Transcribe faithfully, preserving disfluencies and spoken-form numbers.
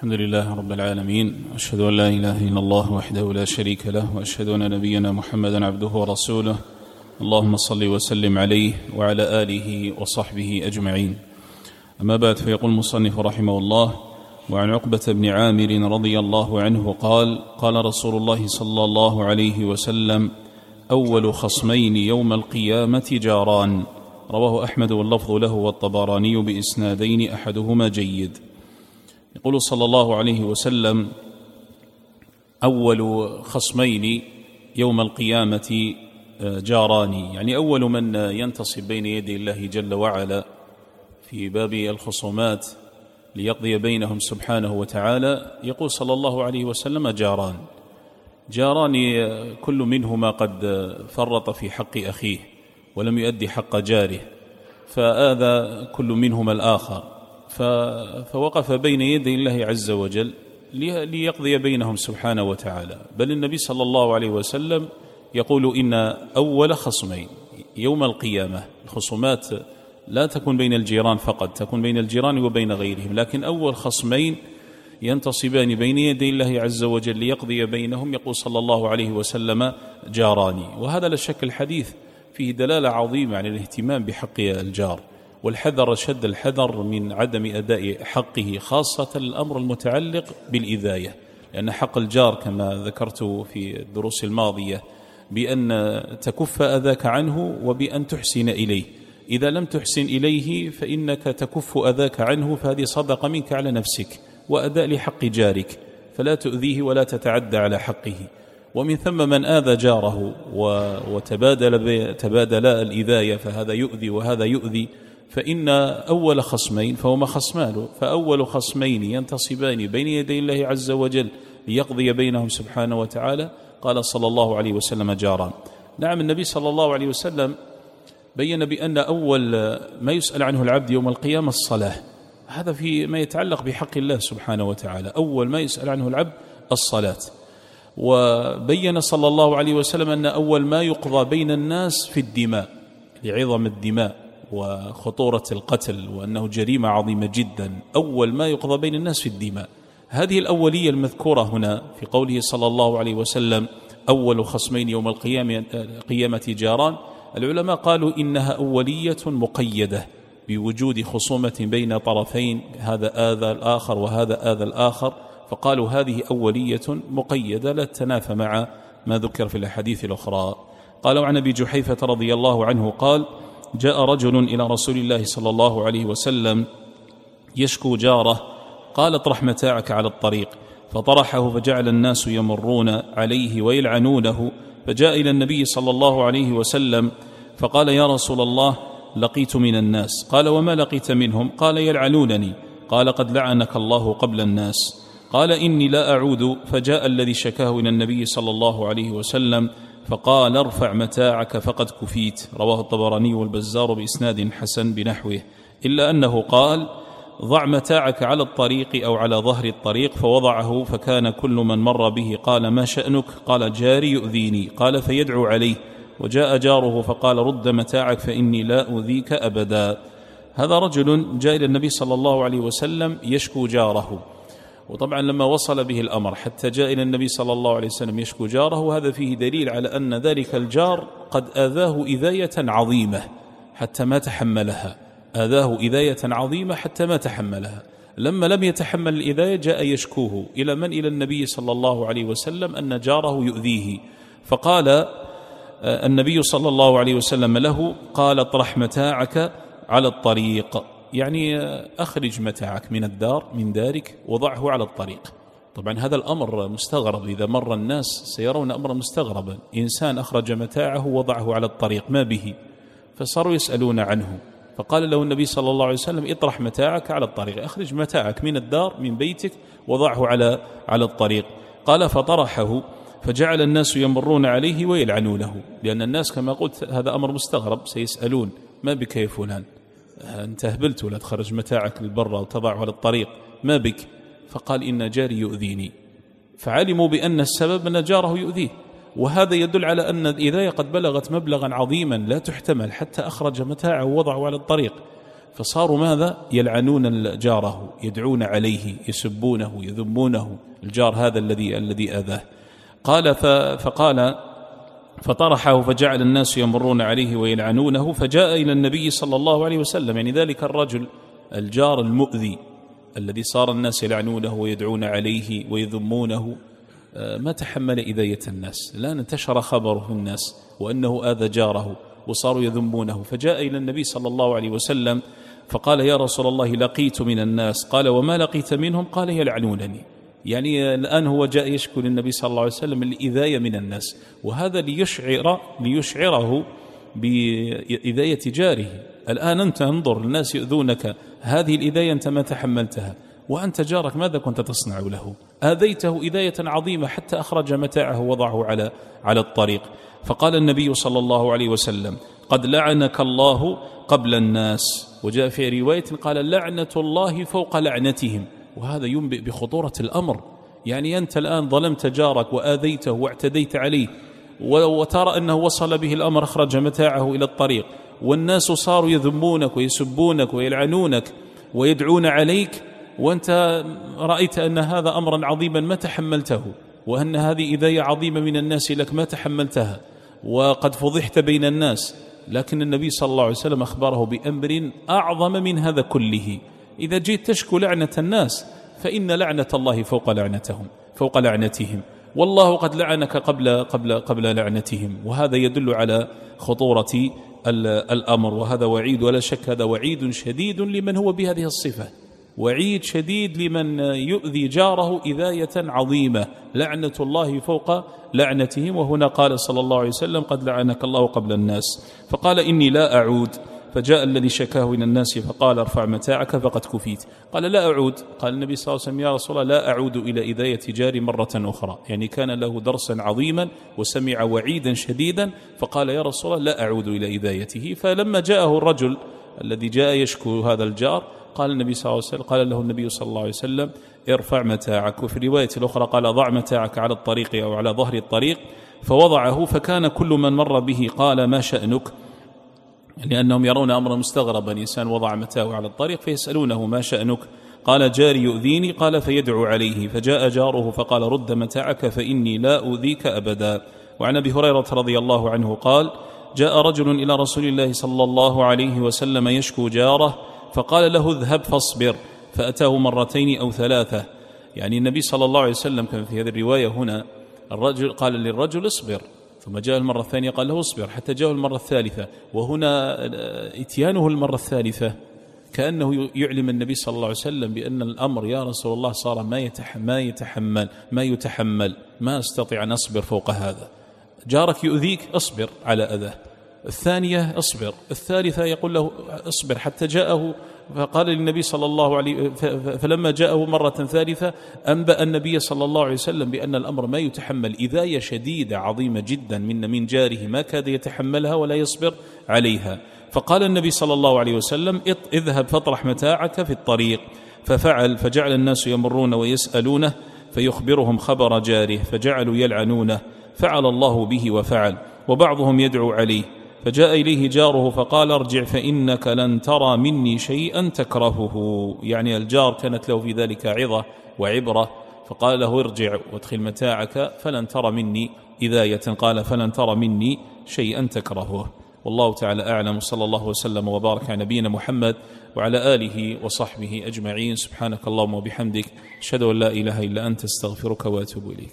الحمد لله رب العالمين، أشهد أن لا إله إلا الله وحده لا شريك له، وأشهد أن نبينا محمدا عبده ورسوله. اللهم صل وسلم عليه وعلى آله وصحبه أجمعين. أما بعد، فيقول المصنف رحمه الله: وعن عقبة بن عامر رضي الله عنه قال: قال رسول الله صلى الله عليه وسلم: أول خصمين يوم القيامة جاران. رواه أحمد واللفظ له والطبراني بإسنادين أحدهما جيد. يقول صلى الله عليه وسلم: أول خصمين يوم القيامة جاران، يعني أول من ينتصب بين يدي الله جل وعلا في باب الخصومات ليقضي بينهم سبحانه وتعالى، يقول صلى الله عليه وسلم: جاران. جاران كل منهما قد فرط في حق أخيه ولم يؤدي حق جاره، فآذى كل منهما الآخر، فوقف بين يدي الله عز وجل ليقضي بينهم سبحانه وتعالى. بل النبي صلى الله عليه وسلم يقول: إن أول خصمين يوم القيامة، الخصومات لا تكون بين الجيران فقط، تكون بين الجيران وبين غيرهم، لكن أول خصمين ينتصبان بين يدي الله عز وجل ليقضي بينهم، يقول صلى الله عليه وسلم: جاران. وهذا لا شك الحديث فيه دلالة عظيمة عن الاهتمام بحق الجار، والحذر شد الحذر من عدم أداء حقه، خاصة الأمر المتعلق بالإذاية، لأن حق الجار كما ذكرت في الدروس الماضية بأن تكف أذاك عنه وبأن تحسن إليه. إذا لم تحسن إليه فإنك تكف أذاك عنه، فهذه صدقة منك على نفسك وأداء لحق جارك، فلا تؤذيه ولا تتعدى على حقه. ومن ثم من آذى جاره وتبادل تبادل الإذاية، فهذا يؤذي وهذا يؤذي، فإن أول خصمين فهما خصمان، فأول خصمين ينتصبان بين يدي الله عز وجل ليقضي بينهم سبحانه وتعالى، قال صلى الله عليه وسلم: جاران. نعم، النبي صلى الله عليه وسلم بين بأن أول ما يسأل عنه العبد يوم القيامة الصلاة، هذا في ما يتعلق بحق الله سبحانه وتعالى، أول ما يسأل عنه العبد الصلاة. وبين صلى الله عليه وسلم أن أول ما يقضى بين الناس في الدماء، لعظم الدماء وخطورة القتل، وأنه جريمة عظيمة جدا. أول ما يقضى بين الناس في الدماء، هذه الأولية المذكورة هنا في قوله صلى الله عليه وسلم: أول خصمين يوم القيامة جاران. العلماء قالوا إنها أولية مقيدة بوجود خصومة بين طرفين، هذا آذى الآخر وهذا آذى الآخر، فقالوا هذه أولية مقيدة لا تتنافى مع ما ذكر في الأحاديث الأخرى. قالوا عن أبي جحيفة رضي الله عنه قال: جاء رجل إلى رسول الله صلى الله عليه وسلم يشكو جاره، قال: اطرح متاعك على الطريق، فطرحه فجعل الناس يمرون عليه ويلعنونه، فجاء إلى النبي صلى الله عليه وسلم فقال: يا رسول الله، لقيت من الناس. قال: وما لقيت منهم؟ قال: يلعنونني. قال: قد لعنك الله قبل الناس. قال: إني لا أعود. فجاء الذي شكاه إلى النبي صلى الله عليه وسلم فقال: ارفع متاعك فقد كفيت. رواه الطبراني والبزار بإسناد حسن بنحوه، إلا أنه قال: ضع متاعك على الطريق أو على ظهر الطريق، فوضعه، فكان كل من مر به قال: ما شأنك؟ قال: جاري يؤذيني. قال: فيدعو عليه، وجاء جاره فقال: رد متاعك فإني لا أؤذيك أبدا. هذا رجل جاء إلى النبي صلى الله عليه وسلم يشكو جاره، وطبعا لما وصل به الأمر حتى جاء إلى النبي صلى الله عليه وسلم يشكو جاره، هذا فيه دليل على أن ذلك الجار قد آذاه إذاية عظيمة حتى ما تحملها، آذاه إذاية عظيمة حتى ما تحملها. لما لم يتحمل الإذاية جاء يشكوه إلى من؟ إلى النبي صلى الله عليه وسلم أن جاره يؤذيه، فقال النبي صلى الله عليه وسلم له: قال: اطرح متاعك على الطريق، يعني أخرج متاعك من الدار من دارك وضعه على الطريق. طبعا هذا الأمر مستغرب، إذا مر الناس سيرون أمرا مستغربا، إنسان أخرج متاعه وضعه على الطريق، ما به؟ فصاروا يسألون عنه، فقال له النبي صلى الله عليه وسلم: اطرح متاعك على الطريق، أخرج متاعك من الدار من بيتك وضعه على على الطريق. قال: فطرحه فجعل الناس يمرون عليه ويلعنونه، لأن الناس كما قلت هذا أمر مستغرب، سيسألون: ما بك يا فلان؟ أنت هبلت ولا تخرج متاعك للبر وتضعه على الطريق، ما بك؟ فقال: إن جاري يؤذيني. فعلموا بأن السبب أن جاره يؤذيه، وهذا يدل على أن الإذاية قد بلغت مبلغا عظيما لا تحتمل، حتى أخرج متاعه ووضعه على الطريق. فصاروا ماذا؟ يلعنون جاره، يدعون عليه، يسبونه، يذمونه، الجار هذا الذي الذي آذاه. قال فقال فطرحه فجعل الناس يمرون عليه ويلعنونه، فجاء إلى النبي صلى الله عليه وسلم، يعني ذلك الرجل الجار المؤذي الذي صار الناس يلعنونه ويدعون عليه ويذمونه، ما تحمل إذاية الناس، الآن انتشر خبره في الناس وأنه آذى جاره وصاروا يذمونه، فجاء إلى النبي صلى الله عليه وسلم فقال يا رسول الله لقيت من الناس. قال وما لقيت منهم؟ قال يلعنونني. يعني الآن هو جاء يشكو للنبي صلى الله عليه وسلم الإذاية من الناس، وهذا ليشعر ليشعره بإذاية جاره. الآن أنت انظر، الناس يؤذونك، هذه الإذاية أنت ما تحملتها، وأنت جارك ماذا كنت تصنع له؟ آذيته إذاية عظيمة حتى أخرج متاعه وضعه على على الطريق. فقال النبي صلى الله عليه وسلم قد لعنك الله قبل الناس. وجاء في رواية قال لعنة الله فوق لعنتهم، وهذا ينبئ بخطورة الأمر. يعني أنت الآن ظلمت جارك وآذيته واعتديت عليه، وترى أنه وصل به الأمر أخرج متاعه إلى الطريق، والناس صاروا يذمونك ويسبونك ويلعنونك ويدعون عليك، وأنت رأيت أن هذا أمرا عظيما ما تحملته، وأن هذه إذاية عظيمة من الناس لك ما تحملتها، وقد فضحت بين الناس. لكن النبي صلى الله عليه وسلم أخبره بأمر أعظم من هذا كله. إذا جيت تشكو لعنة الناس فإن لعنة الله فوق لعنتهم فوق لعنتهم، والله قد لعنك قبل قبل قبل لعنتهم. وهذا يدل على خطورة الأمر، وهذا وعيد ولا شك، هذا وعيد شديد لمن هو بهذه الصفة، وعيد شديد لمن يؤذي جاره إذاية عظيمة، لعنة الله فوق لعنتهم. وهنا قال صلى الله عليه وسلم قد لعنك الله قبل الناس. فقال إني لا أعود. فجاء الذي شكاه إلى الناس فقال ارفع متاعك فقد كفيت. قال لا أعود. قال النبي صلى الله عليه وسلم يا رسول الله لا أعود إلى إذاية جاري مرة أخرى، يعني كان له درسا عظيما وسمع وعيدا شديدا، فقال يا رسول الله لا أعود إلى إذايته. فلما جاءه الرجل الذي جاء يشكو هذا الجار قال النبي صلى الله عليه وسلم قال له النبي صلى الله عليه وسلم ارفع متاعك. وفي رواية الأخرى قال ضع متاعك على الطريق أو على ظهر الطريق، فوضعه. فكان كل من مر به قال ما شأنك، لأنهم يرون أمرا مستغربا، إنسان وضع متاعه على الطريق فيسألونه ما شأنك؟ قال جاري يؤذيني. قال فيدعو عليه. فجاء جاره فقال رد متاعك فإني لا أؤذيك أبدا. وعن أبي هريرة رضي الله عنه قال جاء رجل إلى رسول الله صلى الله عليه وسلم يشكو جاره، فقال له اذهب فاصبر، فأتاه مرتين أو ثلاثة. يعني النبي صلى الله عليه وسلم كان في هذه الرواية هنا الرجل قال للرجل اصبر، ثم جاء المرة الثانية قال له اصبر، حتى جاء المرة الثالثة. وهنا اتيانه المرة الثالثة كأنه يعلم النبي صلى الله عليه وسلم بأن الأمر يا رسول الله صار ما يتحمل ما يتحمل ما يتحمل ما أستطيع أن أصبر فوق هذا. جارك يؤذيك اصبر على أذاه، الثانية اصبر، الثالثة يقول له اصبر، حتى جاءه فقال للنبي صلى الله عليه فلما جاءه مرة ثالثة أنبأ النبي صلى الله عليه وسلم بأن الأمر ما يتحمل، إذاية شديدة عظيمة جدا من من جاره ما كاد يتحملها ولا يصبر عليها. فقال النبي صلى الله عليه وسلم اذهب فاطرح متاعك في الطريق. ففعل، فجعل الناس يمرون ويسألونه فيخبرهم خبر جاره، فجعلوا يلعنونه، فعل الله به وفعل، وبعضهم يدعو عليه. فجاء إليه جاره فقال ارجع فإنك لن ترى مني شيئا تكرهه، يعني الجار كانت له في ذلك عظة وعبرة، فقال له ارجع وادخل متاعك فلن ترى مني إذاية، قال فلن ترى مني شيئا تكرهه. والله تعالى أعلم، صلى الله وسلم وبارك على نبينا محمد وعلى آله وصحبه أجمعين. سبحانك اللهم وبحمدك أشهد أن لا إله إلا أنت استغفرك وأتوب إليك.